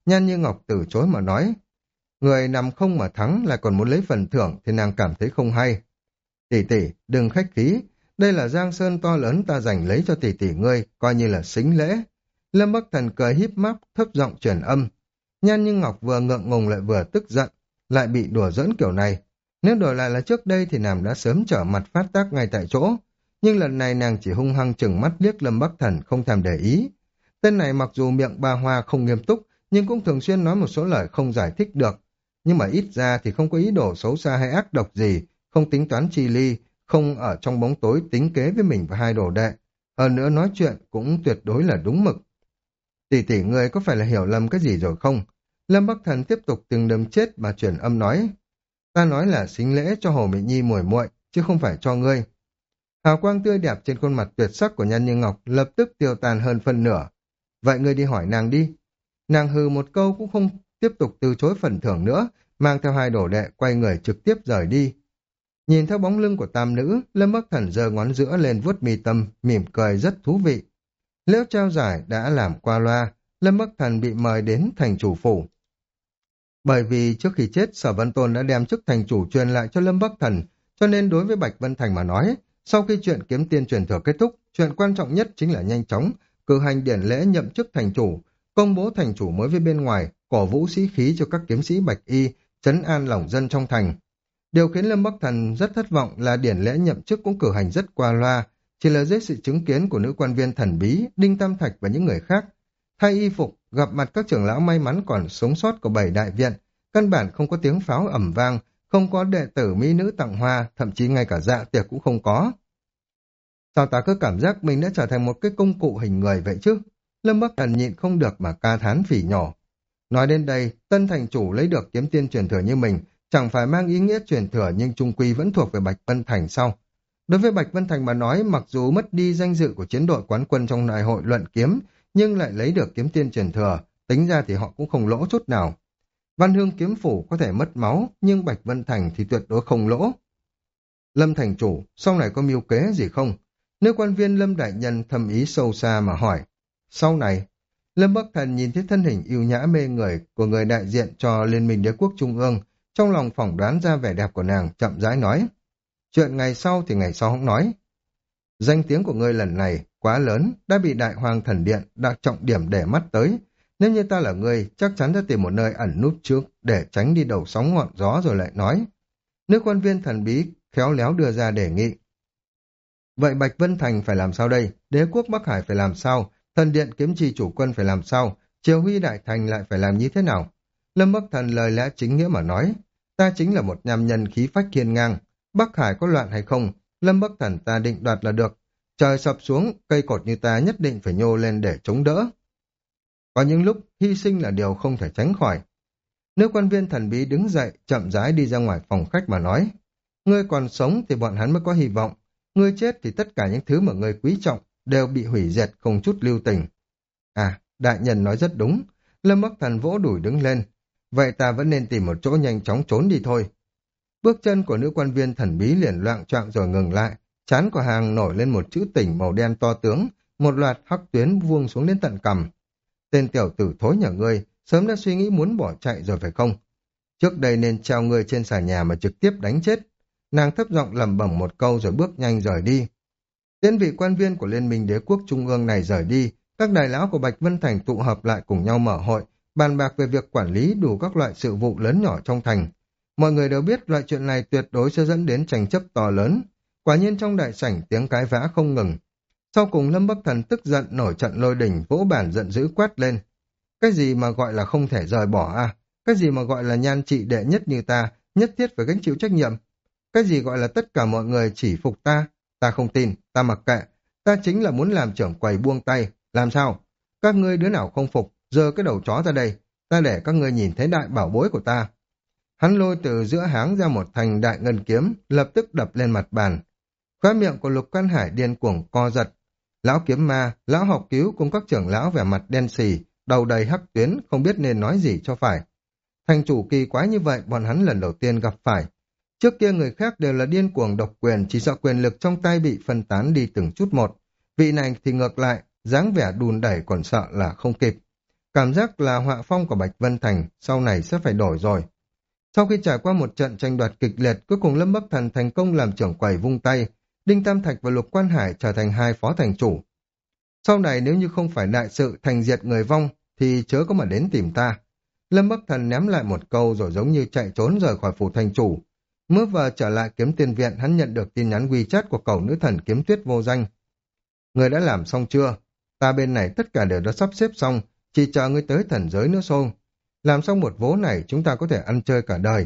Nhan Như Ngọc từ chối mà nói. Người nằm không mà thắng lại còn muốn lấy phần thưởng thì nàng cảm thấy không hay. Tỷ tỷ, đừng khách khí, đây là giang sơn to lớn ta dành lấy cho tỷ tỷ ngươi, coi như là xính lễ. Lâm Bắc Thần cười híp mắt, thấp giọng truyền âm. Nhan Như Ngọc vừa ngượng ngùng lại vừa tức giận, lại bị đùa giỡn kiểu này. Nếu đổi lại là trước đây thì nàng đã sớm trở mặt phát tác ngay tại chỗ, nhưng lần này nàng chỉ hung hăng chừng mắt liếc Lâm Bắc Thần không thèm để ý. Tên này mặc dù miệng ba hoa không nghiêm túc, nhưng cũng thường xuyên nói một số lời không giải thích được. Nhưng mà ít ra thì không có ý đồ xấu xa hay ác độc gì, không tính toán chi ly, không ở trong bóng tối tính kế với mình và hai đồ đệ. Hơn nữa nói chuyện cũng tuyệt đối là đúng mực. Tỷ tỷ người có phải là hiểu lầm cái gì rồi không? Lâm Bắc Thần tiếp tục từng đâm chết mà chuyển âm nói. Ta nói là xính lễ cho Hồ Mỹ Nhi muội muội chứ không phải cho ngươi. Hào quang tươi đẹp trên khuôn mặt tuyệt sắc của Nhan Như Ngọc lập tức tiêu tan hơn phân nửa. Vậy ngươi đi hỏi nàng đi. Nàng hừ một câu cũng không tiếp tục từ chối phần thưởng nữa, mang theo hai đồ đệ quay người trực tiếp rời đi. Nhìn theo bóng lưng của tam nữ, Lâm Bắc Thần giơ ngón giữa lên vuốt mi tâm, mỉm cười rất thú vị. Lễ trao giải đã làm qua loa, Lâm Bắc Thần bị mời đến thành chủ phủ. Bởi vì trước khi chết, Sở Vân Tôn đã đem chức thành chủ truyền lại cho Lâm Bắc Thần, cho nên đối với Bạch Vân Thành mà nói, sau khi chuyện kiếm tiên truyền thừa kết thúc, chuyện quan trọng nhất chính là nhanh chóng cử hành điển lễ nhậm chức thành chủ, công bố thành chủ mới với bên ngoài, cổ vũ sĩ khí cho các kiếm sĩ Bạch Y, trấn an lòng dân trong thành. Điều khiến Lâm Bắc Thần rất thất vọng là điển lễ nhậm chức cũng cử hành rất qua loa, chỉ là dưới sự chứng kiến của nữ quan viên thần bí, Đinh Tam Thạch và những người khác. Thay y phục, gặp mặt các trưởng lão may mắn còn sống sót của bảy đại viện, căn bản không có tiếng pháo ầm vang, không có đệ tử mỹ nữ tặng hoa, thậm chí ngay cả dạ tiệc cũng không có. Sao ta cứ cảm giác mình đã trở thành một cái công cụ hình người vậy chứ? Lâm Bắc Thần nhịn không được mà ca thán phỉ nhổ. Nói đến đây, tân thành chủ lấy được kiếm tiên truyền thừa như mình, chẳng phải mang ý nghĩa truyền thừa nhưng trung quy vẫn thuộc về Bạch Vân Thành sau. Đối với Bạch Vân Thành mà nói, mặc dù mất đi danh dự của chiến đội quán quân trong đại hội luận kiếm, nhưng lại lấy được kiếm tiên truyền thừa, tính ra thì họ cũng không lỗ chút nào. Văn Hương kiếm phủ có thể mất máu, nhưng Bạch Vân Thành thì tuyệt đối không lỗ. Lâm thành chủ, sau này có mưu kế gì không? Nữ quan viên Lâm đại nhân thầm ý sâu xa mà hỏi. Sau này, Lâm Bắc Thần nhìn thấy thân hình yêu nhã mê người của người đại diện cho Liên minh Đế quốc Trung ương, trong lòng phỏng đoán ra vẻ đẹp của nàng, chậm rãi nói. Chuyện ngày sau thì ngày sau không nói. Danh tiếng của ngươi lần này quá lớn, đã bị Đại Hoàng Thần Điện đã trọng điểm để mắt tới. Nếu như ta là ngươi, chắc chắn đã tìm một nơi ẩn núp trước để tránh đi đầu sóng ngọn gió rồi lại nói. Nữ quan viên thần bí khéo léo đưa ra đề nghị. Vậy Bạch Vân Thành phải làm sao đây? Đế quốc Bắc Hải phải làm sao? Thần Điện kiếm trì chủ quân phải làm sao? Triều Huy Đại Thành lại phải làm như thế nào? Lâm Bắc Thần lời lẽ chính nghĩa mà nói. Ta chính là một nam nhân khí phách hiên ngang. Bắc Hải có loạn hay không? Lâm Bắc Thần ta định đoạt là được. Trời sập xuống, cây cột như ta nhất định phải nhô lên để chống đỡ. Có những lúc, hy sinh là điều không thể tránh khỏi. Nữ quan viên thần bí đứng dậy, chậm rãi đi ra ngoài phòng khách mà nói. Ngươi còn sống thì bọn hắn mới có hy vọng. Ngươi chết thì tất cả những thứ mà ngươi quý trọng đều bị hủy diệt không chút lưu tình. À, đại nhân nói rất đúng. Lâm Bắc Thần vỗ đùi đứng lên. Vậy ta vẫn nên tìm một chỗ nhanh chóng trốn đi thôi. Bước chân của nữ quan viên thần bí liền loạng choạng rồi ngừng lại. Trán của hàng nổi lên một chữ tỉnh màu đen to tướng, một loạt hắc tuyến vuông xuống đến tận cằm. Tên tiểu tử thối nhà ngươi, sớm đã suy nghĩ muốn bỏ chạy rồi phải không? Trước đây nên treo ngươi trên xà nhà mà trực tiếp đánh chết. Nàng thấp giọng lẩm bẩm một câu rồi bước nhanh rời đi. Tiễn vị quan viên của Liên minh Đế quốc Trung ương này rời đi, các đại lão của Bạch Vân Thành tụ hợp lại cùng nhau mở hội, bàn bạc về việc quản lý đủ các loại sự vụ lớn nhỏ trong thành. Mọi người đều biết loại chuyện này tuyệt đối sẽ dẫn đến tranh chấp to lớn. Quả nhiên trong đại sảnh tiếng cái vã không ngừng. Sau cùng Lâm Bắc Thần tức giận nổi trận lôi đình, vỗ bản giận dữ quát lên. Cái gì mà gọi là không thể rời bỏ à? Cái gì mà gọi là nhan trị đệ nhất như ta, nhất thiết phải gánh chịu trách nhiệm? Cái gì gọi là tất cả mọi người chỉ phục ta? Ta không tin, ta mặc kệ. Ta chính là muốn làm trưởng quầy buông tay. Làm sao? Các ngươi đứa nào không phục, giơ cái đầu chó ra đây. Ta để các ngươi nhìn thấy đại bảo bối của ta. Hắn lôi từ giữa háng ra một thành đại ngân kiếm, lập tức đập lên mặt bàn. Khóe miệng của Lục Căn Hải điên cuồng co giật. Lão kiếm ma, lão học cứu cùng các trưởng lão vẻ mặt đen xì, đầu đầy hắc tuyến, không biết nên nói gì cho phải. Thành chủ kỳ quái như vậy bọn hắn lần đầu tiên gặp phải. Trước kia người khác đều là điên cuồng độc quyền, chỉ sợ quyền lực trong tay bị phân tán đi từng chút một. Vị này thì ngược lại, dáng vẻ đùn đẩy còn sợ là không kịp. Cảm giác là họa phong của Bạch Vân Thành sau này sẽ phải đổi rồi. Sau khi trải qua một trận tranh đoạt kịch liệt, cuối cùng Lâm Bắc Thần thành công làm trưởng quầy vung tay, Đinh Tam Thạch và Lục Quan Hải trở thành hai phó thành chủ. Sau này nếu như không phải đại sự thành diệt người vong, thì chớ có mà đến tìm ta. Lâm Bắc Thần ném lại một câu rồi giống như chạy trốn rời khỏi phủ thành chủ. Mới vừa trở lại Kiếm Tiên Viện, hắn nhận được tin nhắn WeChat của cậu nữ thần Kiếm Tuyết vô danh. Người đã làm xong chưa? Ta bên này tất cả đều đã sắp xếp xong, chỉ chờ ngươi tới thần giới nữa thôi. Làm xong một vố này chúng ta có thể ăn chơi cả đời.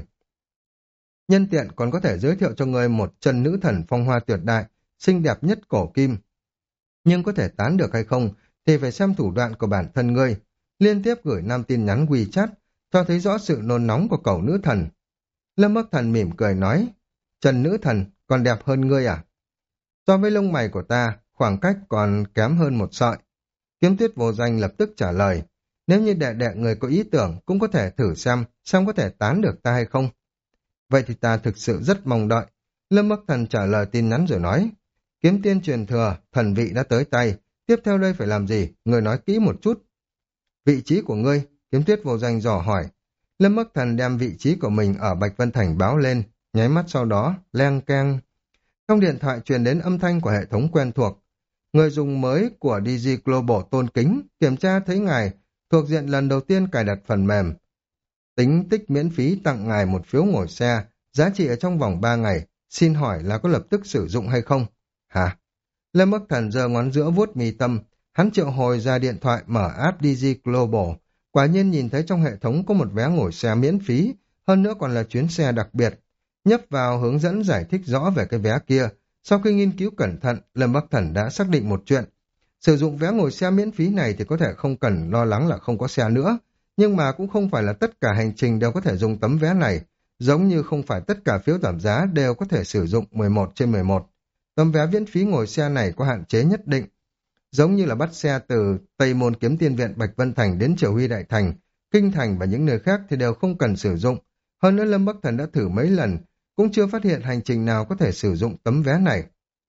Nhân tiện còn có thể giới thiệu cho ngươi một chân nữ thần phong hoa tuyệt đại, xinh đẹp nhất cổ kim. Nhưng có thể tán được hay không thì phải xem thủ đoạn của bản thân ngươi. Liên tiếp gửi năm tin nhắn WeChat, cho thấy rõ sự nôn nóng của cậu nữ thần. Lâm Bắc Thần mỉm cười nói, Trần nữ thần còn đẹp hơn ngươi à? So với lông mày của ta, khoảng cách còn kém hơn một sợi. Kiếm Tuyết vô danh lập tức trả lời, nếu như đệ đệ người có ý tưởng cũng có thể thử xem, xem có thể tán được ta hay không. Vậy thì ta thực sự rất mong đợi. Lâm Bắc Thần trả lời tin nhắn rồi nói, Kiếm tiên truyền thừa, thần vị đã tới tay, tiếp theo đây phải làm gì, người nói kỹ một chút. Vị trí của ngươi, Kiếm Tuyết vô danh dò hỏi. Lâm Bắc Thần đem vị trí của mình ở Bạch Vân Thành báo lên, nháy mắt sau đó, leng keng. Trong điện thoại truyền đến âm thanh của hệ thống quen thuộc. Người dùng mới của đê giê Global tôn kính, kiểm tra thấy ngài thuộc diện lần đầu tiên cài đặt phần mềm. Tính tích miễn phí tặng ngài một phiếu ngồi xe, giá trị ở trong vòng ba ngày, xin hỏi là có lập tức sử dụng hay không? Hả? Lâm Bắc Thần giơ ngón giữa vuốt mi tâm, hắn triệu hồi ra điện thoại mở app đê giê Global, quả nhiên nhìn thấy trong hệ thống có một vé ngồi xe miễn phí, hơn nữa còn là chuyến xe đặc biệt. Nhấp vào hướng dẫn giải thích rõ về cái vé kia, sau khi nghiên cứu cẩn thận, Lâm Bắc Thần đã xác định một chuyện. Sử dụng vé ngồi xe miễn phí này thì có thể không cần lo lắng là không có xe nữa, nhưng mà cũng không phải là tất cả hành trình đều có thể dùng tấm vé này, giống như không phải tất cả phiếu giảm giá đều có thể sử dụng mười một trên mười một. Tấm vé miễn phí ngồi xe này có hạn chế nhất định, giống như là bắt xe từ Tây Môn Kiếm Tiên Viện Bạch Vân Thành đến Triều Huy Đại Thành, Kinh Thành và những nơi khác thì đều không cần sử dụng. Hơn nữa Lâm Bắc Thần đã thử mấy lần, cũng chưa phát hiện hành trình nào có thể sử dụng tấm vé này.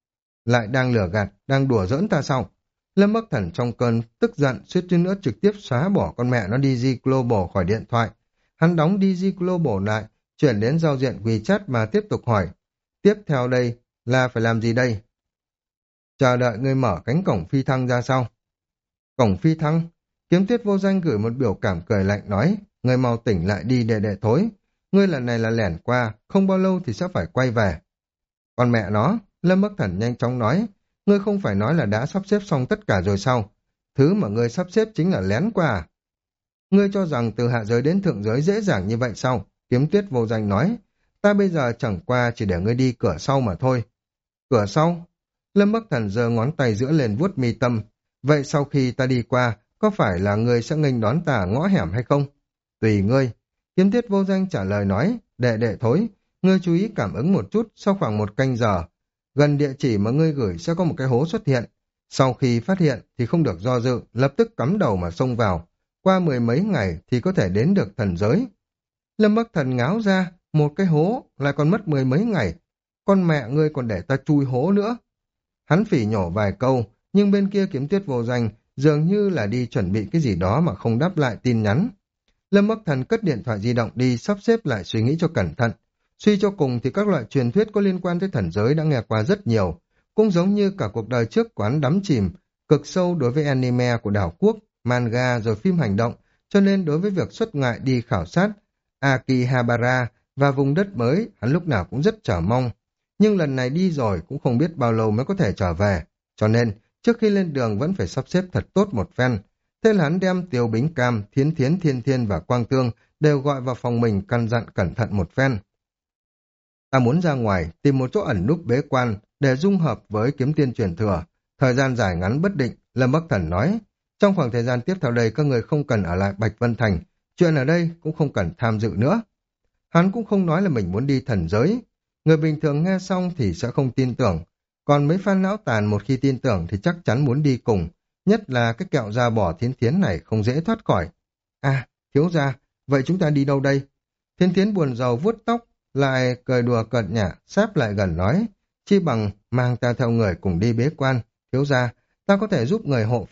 Lại đang lừa gạt, đang đùa giỡn ta sao? Lâm Bắc Thần trong cơn tức giận suýt chút nữa trực tiếp xóa bỏ con mẹ nó đê giê Global khỏi điện thoại. Hắn đóng đê giê Global lại, chuyển đến giao diện WeChat mà tiếp tục hỏi. Tiếp theo đây là phải làm gì đây? Chờ đợi ngươi mở cánh cổng phi thăng ra sau. Cổng phi thăng? Kiếm Tuyết vô danh gửi một biểu cảm cười lạnh nói, ngươi mau tỉnh lại đi để đệ thối. Ngươi lần này là lẻn qua, không bao lâu thì sẽ phải quay về. Con mẹ nó, Lâm Bắc Thần nhanh chóng nói, ngươi không phải nói là đã sắp xếp xong tất cả rồi sao? Thứ mà ngươi sắp xếp chính là lén qua à? Ngươi cho rằng từ hạ giới đến thượng giới dễ dàng như vậy sao? Kiếm Tuyết vô danh nói, ta bây giờ chẳng qua chỉ để ngươi đi cửa sau mà thôi. Cửa sau? Lâm Bắc Thần giơ ngón tay giữa lên vuốt mi tâm. Vậy sau khi ta đi qua, có phải là ngươi sẽ nghênh đón ta ở ngõ hẻm hay không? Tùy ngươi. Kiếm Tuyết vô danh trả lời nói, đệ đệ thối, ngươi chú ý cảm ứng một chút, sau khoảng một canh giờ. Gần địa chỉ mà ngươi gửi sẽ có một cái hố xuất hiện. Sau khi phát hiện thì không được do dự, lập tức cắm đầu mà xông vào. Qua mười mấy ngày thì có thể đến được thần giới. Lâm Bắc Thần ngáo ra, một cái hố lại còn mất mười mấy ngày. Con mẹ ngươi còn để ta chui hố nữa. Hắn phỉ nhổ vài câu, nhưng bên kia Kiếm Tuyết vô danh dường như là đi chuẩn bị cái gì đó mà không đáp lại tin nhắn. Lâm Bắc Thần cất điện thoại di động đi, sắp xếp lại suy nghĩ cho cẩn thận. Suy cho cùng thì các loại truyền thuyết có liên quan tới thần giới đã nghe qua rất nhiều, cũng giống như cả cuộc đời trước quán đắm chìm cực sâu đối với anime của đảo quốc, manga rồi phim hành động, cho nên đối với việc xuất ngoại đi khảo sát Akihabara và vùng đất mới, hắn lúc nào cũng rất chờ mong. Nhưng lần này đi rồi cũng không biết bao lâu mới có thể trở về, cho nên trước khi lên đường vẫn phải sắp xếp thật tốt một phen. Thế là hắn đem Tiêu Bính Cam, Thiến Thiến Thiên Thiên và Quang Tương đều gọi vào phòng mình căn dặn cẩn thận một phen. Ta muốn ra ngoài, tìm một chỗ ẩn núp bế quan để dung hợp với kiếm tiên truyền thừa. Thời gian dài ngắn bất định, Lâm Bắc Thần nói. Trong khoảng thời gian tiếp theo đây các người không cần ở lại Bạch Vân Thành, chuyện ở đây cũng không cần tham dự nữa. Hắn cũng không nói là mình muốn đi thần giới. Người bình thường nghe xong thì sẽ không tin tưởng. Còn mấy fan não tàn một khi tin tưởng thì chắc chắn muốn đi cùng. Nhất là cái kẹo da bò Thiến Thiến này không dễ thoát khỏi. À, thiếu gia, vậy chúng ta đi đâu đây? Thiến Thiến buồn rầu vuốt tóc, lại cười đùa cợt nhả, sáp lại gần nói. Chi bằng mang ta theo người cùng đi bế quan. Thiếu gia, ta có thể giúp người hộ pháp,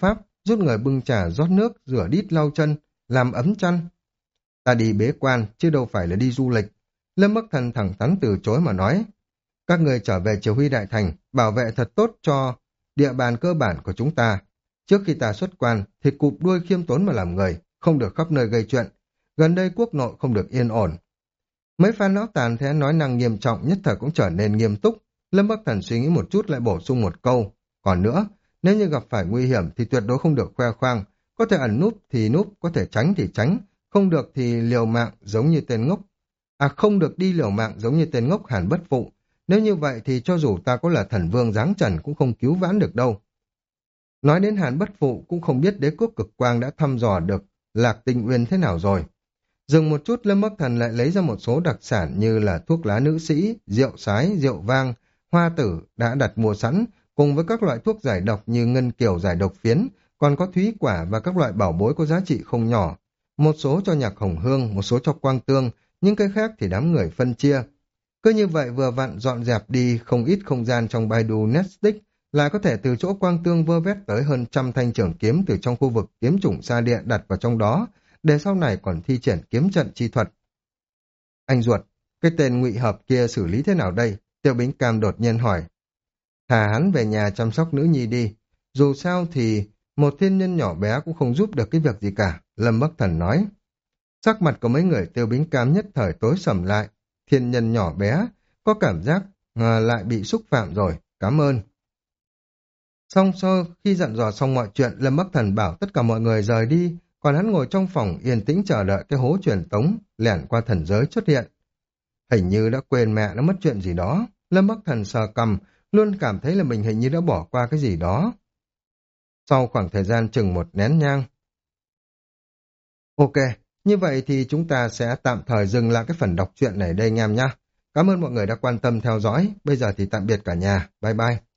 rút người bưng trà rót nước, rửa đít lau chân, làm ấm chăn. Ta đi bế quan, chứ đâu phải là đi du lịch. Lâm Bắc Thần thẳng thắn từ chối mà nói. Các người trở về chỉ huy đại thành, bảo vệ thật tốt cho địa bàn cơ bản của chúng ta. Trước khi ta xuất quan, thì cụp đuôi khiêm tốn mà làm người, không được khắp nơi gây chuyện. Gần đây quốc nội không được yên ổn. Mấy phan lão tàn thế nói năng nghiêm trọng nhất thời cũng trở nên nghiêm túc. Lâm Bắc Thần suy nghĩ một chút lại bổ sung một câu. Còn nữa, nếu như gặp phải nguy hiểm thì tuyệt đối không được khoe khoang. Có thể ẩn núp thì núp, có thể tránh thì tránh. Không được thì liều mạng giống như tên ngốc. À không được đi liều mạng giống như tên ngốc Hàn Bất Phụ. Nếu như vậy thì cho dù ta có là thần vương giáng trần cũng không cứu vãn được đâu. Nói đến Hàn Bất Phụ cũng không biết đế quốc cực quang đã thăm dò được Lạc Tinh Uyên thế nào rồi. Dừng một chút Lâm Bắc Thần lại lấy ra một số đặc sản như là thuốc lá nữ sĩ, rượu sái, rượu vang, hoa tử đã đặt mua sẵn, cùng với các loại thuốc giải độc như ngân kiều giải độc phiến, còn có thúy quả và các loại bảo bối có giá trị không nhỏ. Một số cho Nhạc Hồng Hương, một số cho Quang Tương, những cái khác thì đám người phân chia. Cứ như vậy vừa vặn dọn dẹp đi không ít không gian trong Baidu Netflix, lại có thể từ chỗ Quang Tương vơ vét tới hơn trăm thanh trường kiếm từ trong khu vực kiếm chủng xa địa đặt vào trong đó, để sau này còn thi triển kiếm trận chi thuật. Anh ruột, cái tên Ngụy Hợp kia xử lý thế nào đây? Tiêu Bính Cam đột nhiên hỏi. Thả hắn về nhà chăm sóc nữ nhi đi. Dù sao thì một thiên nhân nhỏ bé cũng không giúp được cái việc gì cả, Lâm Bắc Thần nói. Sắc mặt của mấy người Tiêu Bính Cam nhất thời tối sầm lại. Thiên nhân nhỏ bé, có cảm giác à, lại bị xúc phạm rồi, cảm ơn. Xong sau khi dặn dò xong mọi chuyện, Lâm Bắc Thần bảo tất cả mọi người rời đi, còn hắn ngồi trong phòng yên tĩnh chờ đợi cái hố truyền tống lẻn qua thần giới xuất hiện. Hình như đã quên mẹ nó mất chuyện gì đó. Lâm Bắc Thần sờ cằm, luôn cảm thấy là mình hình như đã bỏ qua cái gì đó. Sau khoảng thời gian chừng một nén nhang. Ok, như vậy thì chúng ta sẽ tạm thời dừng lại cái phần đọc truyện này đây anh em nhé. Cảm ơn mọi người đã quan tâm theo dõi. Bây giờ thì tạm biệt cả nhà. Bye bye.